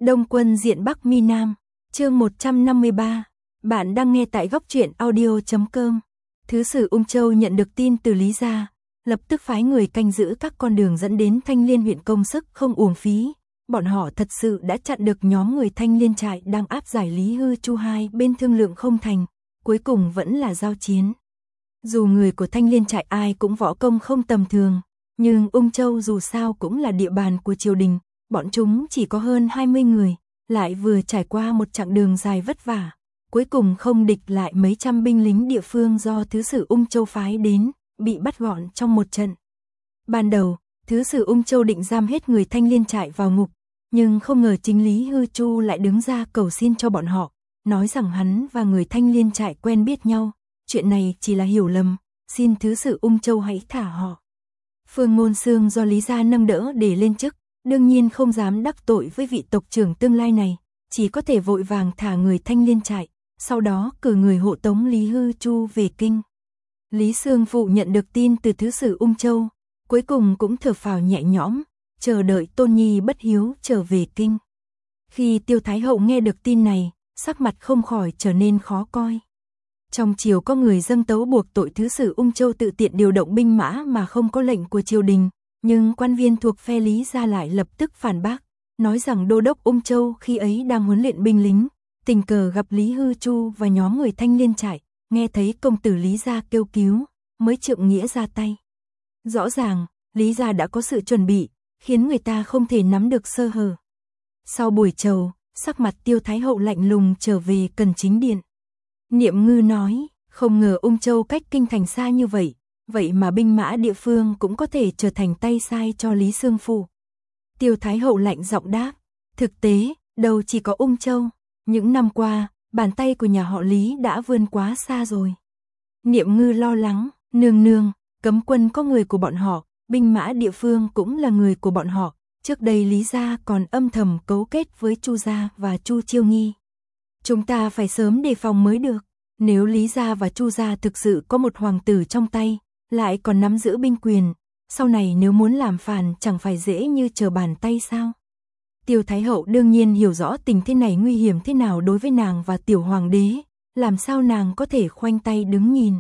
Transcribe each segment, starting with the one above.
Đông quân diện Bắc Mi Nam, chương 153. Bạn đang nghe tại góc truyện audio.com. Thứ sử Ung Châu nhận được tin từ Lý gia, lập tức phái người canh giữ các con đường dẫn đến Thanh Liên huyện, công sức không uổng phí. Bọn họ thật sự đã chặn được nhóm người Thanh Liên trại đang áp giải Lý Hư Chu hai bên thương lượng không thành, cuối cùng vẫn là giao chiến. Dù người của Thanh Liên trại ai cũng võ công không tầm thường, nhưng Ung Châu dù sao cũng là địa bàn của triều đình, bọn chúng chỉ có hơn 20 người, lại vừa trải qua một chặng đường dài vất vả, cuối cùng không địch lại mấy trăm binh lính địa phương do thứ sử Ung Châu phái đến, bị bắt gọn trong một trận. Ban đầu, thứ sử Ung Châu định giam hết người Thanh Liên trại vào ngục, nhưng không ngờ chính Lý Hư Chu lại đứng ra cầu xin cho bọn họ, nói rằng hắn và người Thanh Liên trại quen biết nhau, chuyện này chỉ là hiểu lầm, xin thứ sử Ung Châu hãy thả họ. Phương Ngôn Xương do Lý gia nâng đỡ để lên chức, đương nhiên không dám đắc tội với vị tộc trưởng tương lai này, chỉ có thể vội vàng thả người Thanh Liên trại, sau đó cử người hộ tống Lý Hư Chu về kinh. Lý Xương Phụ nhận được tin từ thứ sử Ung Châu, cuối cùng cũng thở phào nhẹ nhõm, chờ đợi Tôn Nhi bất hiếu trở về kinh. Khi Tiêu Thái Hậu nghe được tin này, sắc mặt không khỏi trở nên khó coi. Trong triều có người dâng tấu buộc tội thứ sử Ung Châu tự tiện điều động binh mã mà không có lệnh của triều đình, nhưng quan viên thuộc phe Lý gia lại lập tức phản bác, nói rằng đô đốc Ung Châu khi ấy đang huấn luyện binh lính, tình cờ gặp Lý Hư Chu và nhóm người Thanh Liên trại, nghe thấy công tử Lý gia kêu cứu, mới trượng nghĩa ra tay. Rõ ràng, Lý gia đã có sự chuẩn bị, khiến người ta không thể nắm được sơ hở. Sau buổi chầu, sắc mặt Tiêu Thái Hậu lạnh lùng trở về Cần Chính Điện. Niệm Ngư nói, không ngờ Ung Châu cách kinh thành xa như vậy, vậy mà binh mã địa phương cũng có thể trở thành tay sai cho Lý Xương Phụ. Tiêu Thái Hậu lạnh giọng đáp, thực tế, đâu chỉ có Ung Châu, những năm qua, bàn tay của nhà họ Lý đã vươn quá xa rồi. Niệm Ngư lo lắng, nương nương, cấm quân có người của bọn họ, binh mã địa phương cũng là người của bọn họ, trước đây Lý gia còn âm thầm cấu kết với Chu gia và Chu Chiêu Nghi. Chúng ta phải sớm đề phòng mới được, nếu Lý gia và Chu gia thực sự có một hoàng tử trong tay, lại còn nắm giữ binh quyền, sau này nếu muốn làm phản chẳng phải dễ như trở bàn tay sao? Tiêu Thái Hậu đương nhiên hiểu rõ tình thế này nguy hiểm thế nào đối với nàng và tiểu hoàng đế, làm sao nàng có thể khoanh tay đứng nhìn.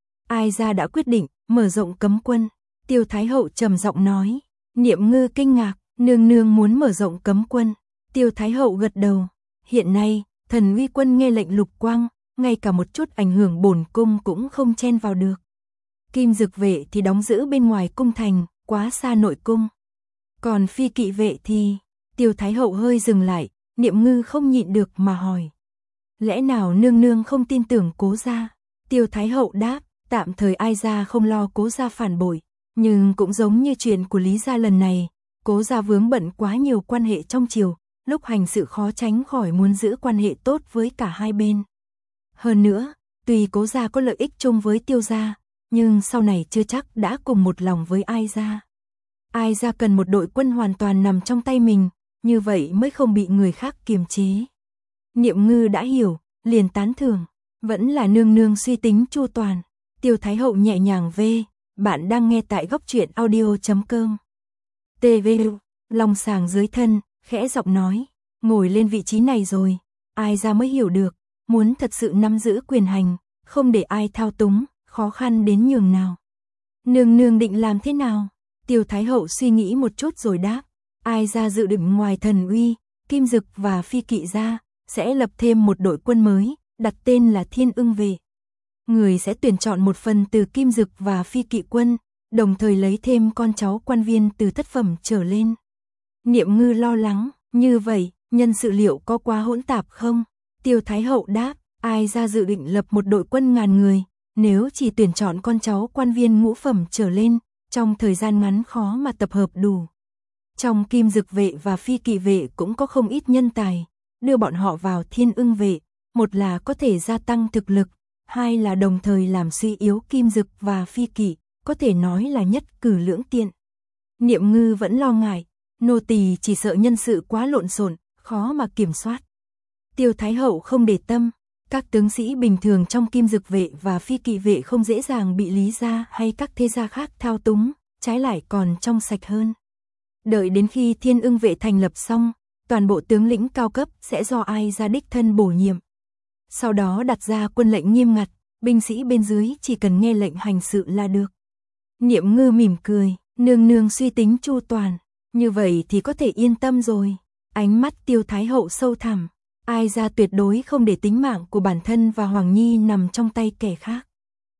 Ai gia đã quyết định mở rộng cấm quân, Tiêu Thái Hậu trầm giọng nói. Niệm Ngư kinh ngạc, nương nương muốn mở rộng cấm quân. Tiêu Thái Hậu gật đầu, hiện nay, Thần Uy quân nghe lệnh lục quang, ngay cả một chút ảnh hưởng bổn cung cũng không chen vào được. Kim Dực vệ thì đóng giữ bên ngoài cung thành, quá xa nội cung. Còn phi kỵ vệ thì, Tiêu Thái Hậu hơi dừng lại, Niệm Ngư không nhịn được mà hỏi. Lẽ nào nương nương không tin tưởng Cố gia? Tiêu Thái Hậu đáp, tạm thời ai gia không lo Cố gia phản bội, nhưng cũng giống như chuyện của Lý gia lần này, Cố gia vướng bận quá nhiều quan hệ trong triều, lúc hành sự khó tránh khỏi muốn giữ quan hệ tốt với cả hai bên. Hơn nữa, tuy Cố gia có lợi ích chung với Tiêu gia, nhưng sau này chưa chắc đã cùng một lòng với Ai gia. Ai gia cần một đội quân hoàn toàn nằm trong tay mình, như vậy mới không bị người khác kiềm chế. Niệm Ngư đã hiểu, liền tán thưởng, vẫn là nương nương suy tính chu toàn. Tiêu Thái Hậu nhẹ nhàng vê, bạn đang nghe tại góc truyện audio.com. TV, lòng sàng dưới thân, khẽ giọng nói, ngồi lên vị trí này rồi, Ai gia mới hiểu được, muốn thật sự nắm giữ quyền hành, không để ai thao túng, khó khăn đến nhường nào. Nương nương định làm thế nào? Tiêu Thái Hậu suy nghĩ một chút rồi đáp, Ai gia dự định ngoài Thần Uy, Kim Dực và Phi Kỵ gia, sẽ lập thêm một đội quân mới, đặt tên là Thiên Ưng vệ. Người sẽ tuyển chọn một phần từ Kim Dực và Phi Kỵ quân, đồng thời lấy thêm con cháu quan viên từ thất phẩm trở lên. Niệm Ngư lo lắng, như vậy, nhân sự liệu có quá hỗn tạp không? Tiêu Thái Hậu đáp, Ai gia dự định lập một đội quân 1000 người, nếu chỉ tuyển chọn con cháu quan viên ngũ phẩm trở lên, trong thời gian ngắn khó mà tập hợp đủ. Trong Kim Dực vệ và Phi Kỵ vệ cũng có không ít nhân tài, đưa bọn họ vào Thiên Ưng vệ, một là có thể gia tăng thực lực, hai là đồng thời làm suy yếu Kim Dực và Phi Kỵ, có thể nói là nhất cử lưỡng tiện. Niệm Ngư vẫn lo ngại, nô tỳ chỉ sợ nhân sự quá lộn xộn, khó mà kiểm soát. Tiêu Thái Hậu không để tâm, các tướng sĩ bình thường trong Kim Dực vệ và Phi Kỵ vệ không dễ dàng bị Lý gia hay các thế gia khác thao túng, trái lại còn trong sạch hơn. Đợi đến khi Thiên Ưng vệ thành lập xong, toàn bộ tướng lĩnh cao cấp sẽ do Ai Gia đích thân bổ nhiệm. Sau đó đặt ra quân lệnh nghiêm ngặt, binh sĩ bên dưới chỉ cần nghe lệnh hành sự là được. Niệm Ngư mỉm cười, nương nương suy tính chu toàn, như vậy thì có thể yên tâm rồi. Ánh mắt Tiêu Thái Hậu sâu thẳm, Ai Gia tuyệt đối không để tính mạng của bản thân và Hoàng Nhi nằm trong tay kẻ khác.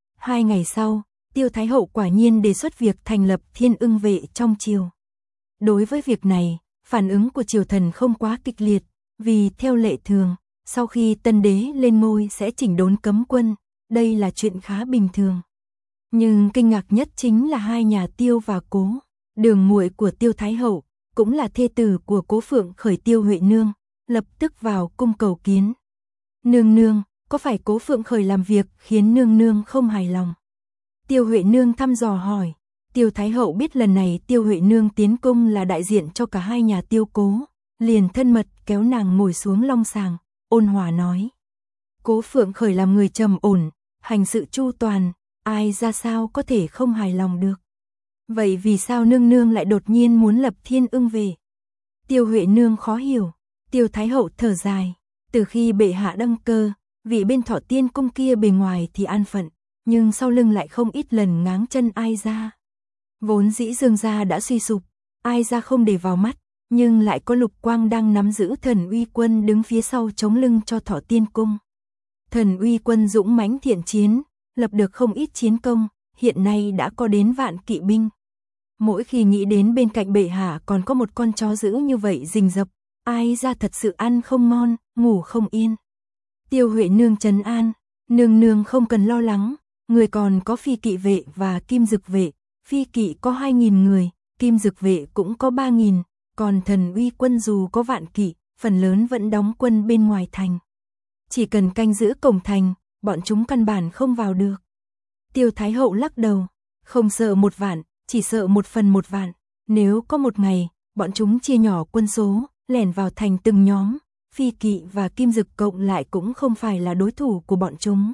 2 ngày sau, Tiêu Thái Hậu quả nhiên đề xuất việc thành lập Thiên Ưng Vệ trong triều. Đối với việc này, phản ứng của triều thần không quá kịch liệt, vì theo lệ thường, sau khi tân đế lên ngôi sẽ chỉnh đốn cấm quân, đây là chuyện khá bình thường. Nhưng kinh ngạc nhất chính là hai nhà Tiêu và Cố, Đường muội của Tiêu Thái Hậu, cũng là thê tử của Cố Phượng Khởi Tiêu Huệ Nương, lập tức vào cung cầu kiến. Nương nương, có phải Cố Phượng Khởi làm việc khiến nương nương không hài lòng? Tiêu Huệ Nương thăm dò hỏi. Tiêu Thái Hậu biết lần này Tiêu Huệ Nương tiến cung là đại diện cho cả hai nhà Tiêu Cố, liền thân mật kéo nàng ngồi xuống long sàng, ôn hòa nói. Cố Phượng Khởi làm người trầm ổn, hành sự chu toàn, ai ra sao có thể không hài lòng được. Vậy vì sao nương nương lại đột nhiên muốn lập Thiên Ưng Vệ? Tiêu Huệ Nương khó hiểu. Tiêu Thái Hậu thở dài, từ khi bệ hạ đăng cơ, vị bên Thọ Tiên cung kia bề ngoài thì an phận, nhưng sau lưng lại không ít lần ngáng chân Ai Gia. Vốn dĩ Dương gia đã suy sụp, Ai Gia không để vào mắt, nhưng lại có Lục Quang đang nắm giữ Thần Uy Quân đứng phía sau chống lưng cho Thọ Tiên cung. Thần Uy Quân dũng mãnh thiện chiến, lập được không ít chiến công, hiện nay đã có đến vạn kỵ binh. Mỗi khi nghĩ đến bên cạnh bệ hạ còn có một con chó dữ như vậy rình rập, Ai Gia thật sự ăn không ngon, ngủ không yên. Tiêu Huệ Nương trấn an, nương nương không cần lo lắng, người còn có Phi Kỵ Vệ và Kim Dực Vệ, Phi Kỵ có 2.000 người, Kim Dực Vệ cũng có 3.000, còn Thần Uy Quân dù có vạn kỵ, phần lớn vẫn đóng quân bên ngoài thành. Chỉ cần canh giữ cổng thành, bọn chúng căn bản không vào được. Tiêu Thái Hậu lắc đầu, không sợ 1 vạn, chỉ sợ 1/1 vạn, nếu có một ngày, bọn chúng chia nhỏ quân số, lẻn vào thành từng nhóm, Phi Kỵ và Kim Dực cộng lại cũng không phải là đối thủ của bọn chúng.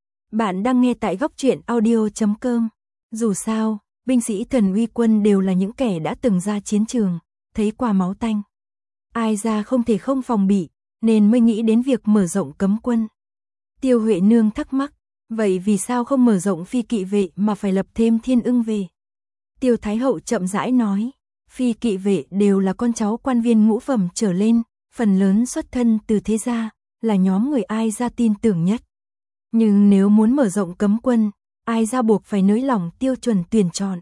Bạn đang nghe tại Góc Truyện Audio.com. Dù sao, binh sĩ Thần Uy Quân đều là những kẻ đã từng ra chiến trường, thấy qua máu tanh. Ai Gia không thể không phòng bị, nên mới nghĩ đến việc mở rộng cấm quân. Tiêu Huệ Nương thắc mắc, vậy vì sao không mở rộng Phi Kỵ Vệ mà phải lập thêm Thiên Ưng Vệ? Tiêu Thái Hậu chậm rãi nói, Phi Kỵ Vệ đều là con cháu quan viên ngũ phẩm trở lên, phần lớn xuất thân từ thế gia, là nhóm người Ai Gia tin tưởng nhất. Nhưng nếu muốn mở rộng cấm quân, Ai Gia buộc phải nới lỏng tiêu chuẩn tuyển chọn.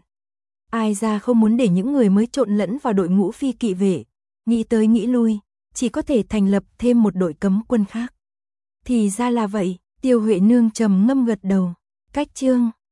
Ai Gia không muốn để những người mới trộn lẫn vào đội ngũ Phi Kỵ Vệ, nghĩ tới nghĩ lui, chỉ có thể thành lập thêm một đội cấm quân khác. Thì ra là vậy, Tiêu Huệ Nương trầm ngâm gật đầu. Cách chương